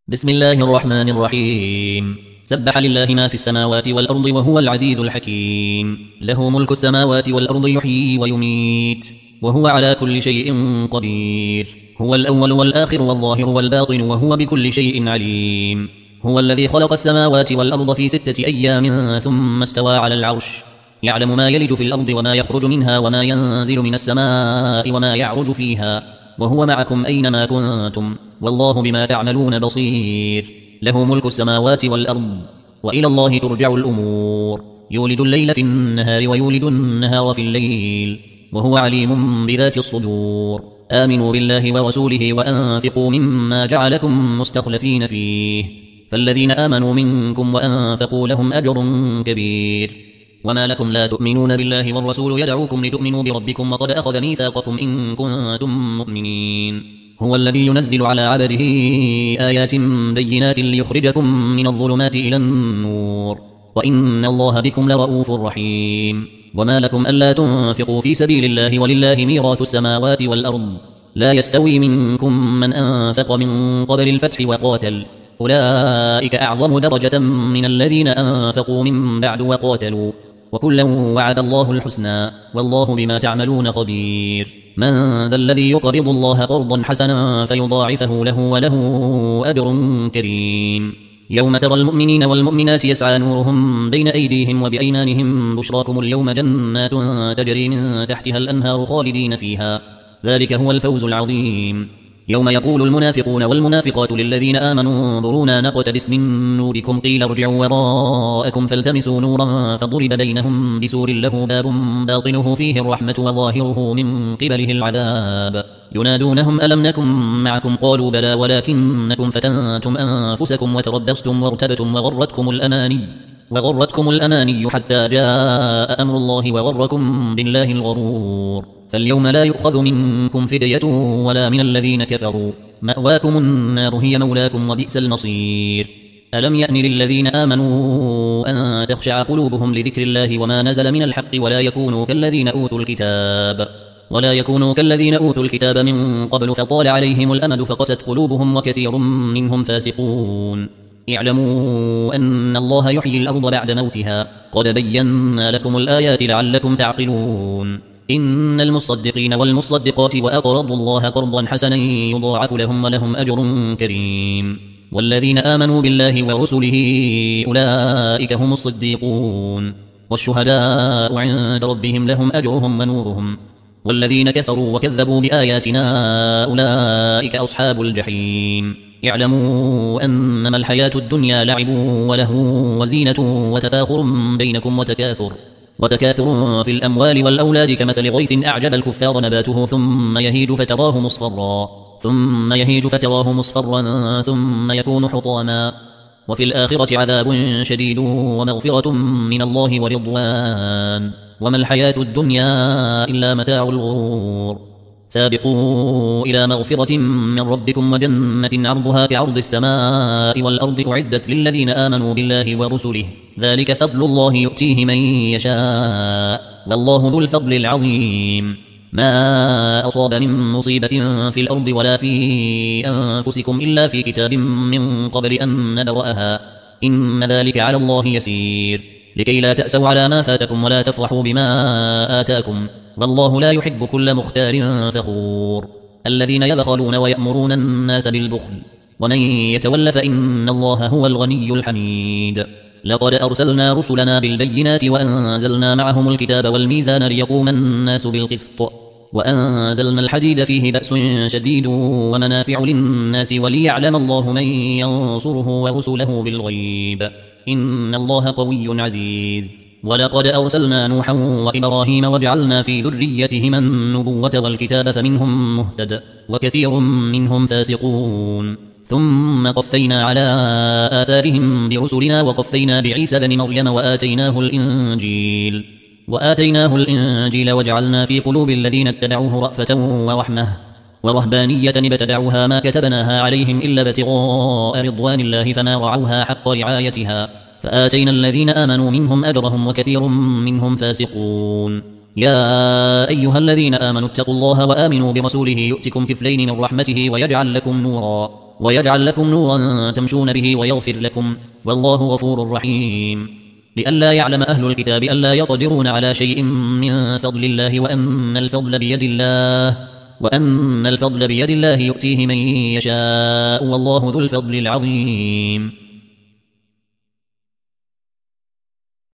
بسم الله الرحمن الرحيم. سبح لله ما في السماوات والأرض وهو العزيز الحكيم. له ملك السماوات والأرض يحيي ويميت وهو على كل شيء قدير. هو الأول والآخر والظاهر والباطن وهو بكل شيء عليم. هو الذي خلق السماوات والأرض في 6 أيام ثم استوى على العرش. يعلم ما يلج في الأرض وما يخرج منها وما ينزل من السماء وما يعرج فيها وهو معكم أينما كنتم والله بما تعملون بصير. له ملك السماوات والأرض وإلى الله ترجع الأمور. يولد الليل في النهار ويولد النهار في الليل وهو عليم بذات الصدور. آمنوا بالله ورسوله وأنفقوا مما جعلكم مستخلفين فيه فالذين آمنوا منكم وأنفقوا لهم أجر كبير. وما لكم لا تؤمنون بالله والرسول يدعوكم لتؤمنوا بربكم وقد أخذ ميثاقكم إن كنتم مؤمنين. هو الذي ينزل على عبده آيات بينات ليخرجكم من الظلمات إلى النور وإن الله بكم لرؤوف رحيم. وما لكم ألا تنفقوا في سبيل الله ولله ميراث السماوات والأرض لا يستوي منكم من أنفق من قبل الفتح وقاتل أولئك أعظم درجة من الذين أنفقوا من بعد وقاتلوا وكلا وعد الله الحسنى والله بما تعملون خبير. من ذا الذي يقرض الله قرضا حسنا فيضاعفه له وله أجر كريم. يوم ترى المؤمنين والمؤمنات يسعى نورهم بين أيديهم وبأيمانهم بشراكم اليوم جنات تجري من تحتها الأنهار خالدين فيها ذلك هو الفوز العظيم. يوم يقول المنافقون والمنافقات للذين آمنوا انظرونا نقتبس من نوركم قيل ارجعوا وراءكم فالتمسوا نورا فضرب بينهم بسور له باب باطنه فيه الرحمة وظاهره من قبله العذاب. ينادونهم ألم نكن معكم قالوا بلى ولكنكم فتنتم أنفسكم وتربصتم وارتبتم وغرتكم الأماني حتى جاء أمر الله وغركم بالله الغرور. فاليوم لا يؤخذ منكم فدية ولا من الذين كفروا مأواكم النار هي مولاكم وبئس المصير. ألم يأن للذين آمنوا أن تخشع قلوبهم لذكر الله وما نزل من الحق ولا يكونوا كالذين أوتوا الكتاب من قبل فطال عليهم الأمد فقست قلوبهم وكثير منهم فاسقون. اعلموا أن الله يحيي الأرض بعد موتها قد بينا لكم الآيات لعلكم تعقلون. إن المصدقين والمصدقات وأقرضوا الله قرضا حسنا يضاعف لهم ولهم أجر كريم. والذين آمنوا بالله ورسله أولئك هم الصديقون والشهداء عند ربهم لهم أجرهم ونورهم. والذين كفروا وكذبوا بآياتنا أولئك أصحاب الجحيم. اعلموا أنما الحياة الدنيا لعب ولهو وزينة وتفاخر بينكم وتكاثر في الأموال والأولاد كمثل غيث أعجب الكفار نباته ثم يهيج فتراه مصفرا ثم يكون حطاما وفي الآخرة عذاب شديد ومغفرة من الله ورضوان وما الحياة الدنيا إلا متاع الغرور. سابقوا إلى مغفرة من ربكم وجنة عرضها كعرض السماء والأرض أعدت للذين آمنوا بالله ورسله ذلك فضل الله يؤتيه من يشاء والله ذو الفضل العظيم. ما أصاب من مصيبة في الأرض ولا في أنفسكم إلا في كتاب من قبل أن نبرأها إن ذلك على الله يسير. لكي لا تأسوا على ما فاتكم ولا تفرحوا بما آتاكم والله لا يحب كل مختار فخور. الذين يبخلون ويأمرون الناس بالبخل ومن يتول فإن الله هو الغني الحميد. لقد أرسلنا رسلنا بالبينات وأنزلنا معهم الكتاب والميزان ليقوم الناس بالقسط وأنزلنا الحديد فيه بأس شديد ومنافع للناس وليعلم الله من ينصره ورسله بالغيب إن الله قوي عزيز. ولقد أرسلنا نوحا وإبراهيم وجعلنا في ذريتهما النبوة والكتاب فمنهم مهتد وكثير منهم فاسقون. ثم قفينا على آثارهم برسلنا وقفينا بعيسى بن مريم وآتيناه الإنجيل وجعلنا في قلوب الذين اتبعوه رأفة ورحمة ورهبانية ابتدعوها ما كتبناها عليهم إلا ابتغاء رضوان الله فما رعوها حق رعايتها فآتينا الذين آمنوا منهم أجرهم وكثير منهم فاسقون. يا أيها الذين آمنوا اتقوا الله وآمنوا برسوله يؤتكم كفلين من رحمته ويجعل لكم نورا تمشون به ويغفر لكم والله غفور رحيم لئلا يعلم أهل الكتاب ألا يقدرون على شيء من فضل الله وأن الفضل بيد الله يؤتيه من يشاء والله ذو الفضل العظيم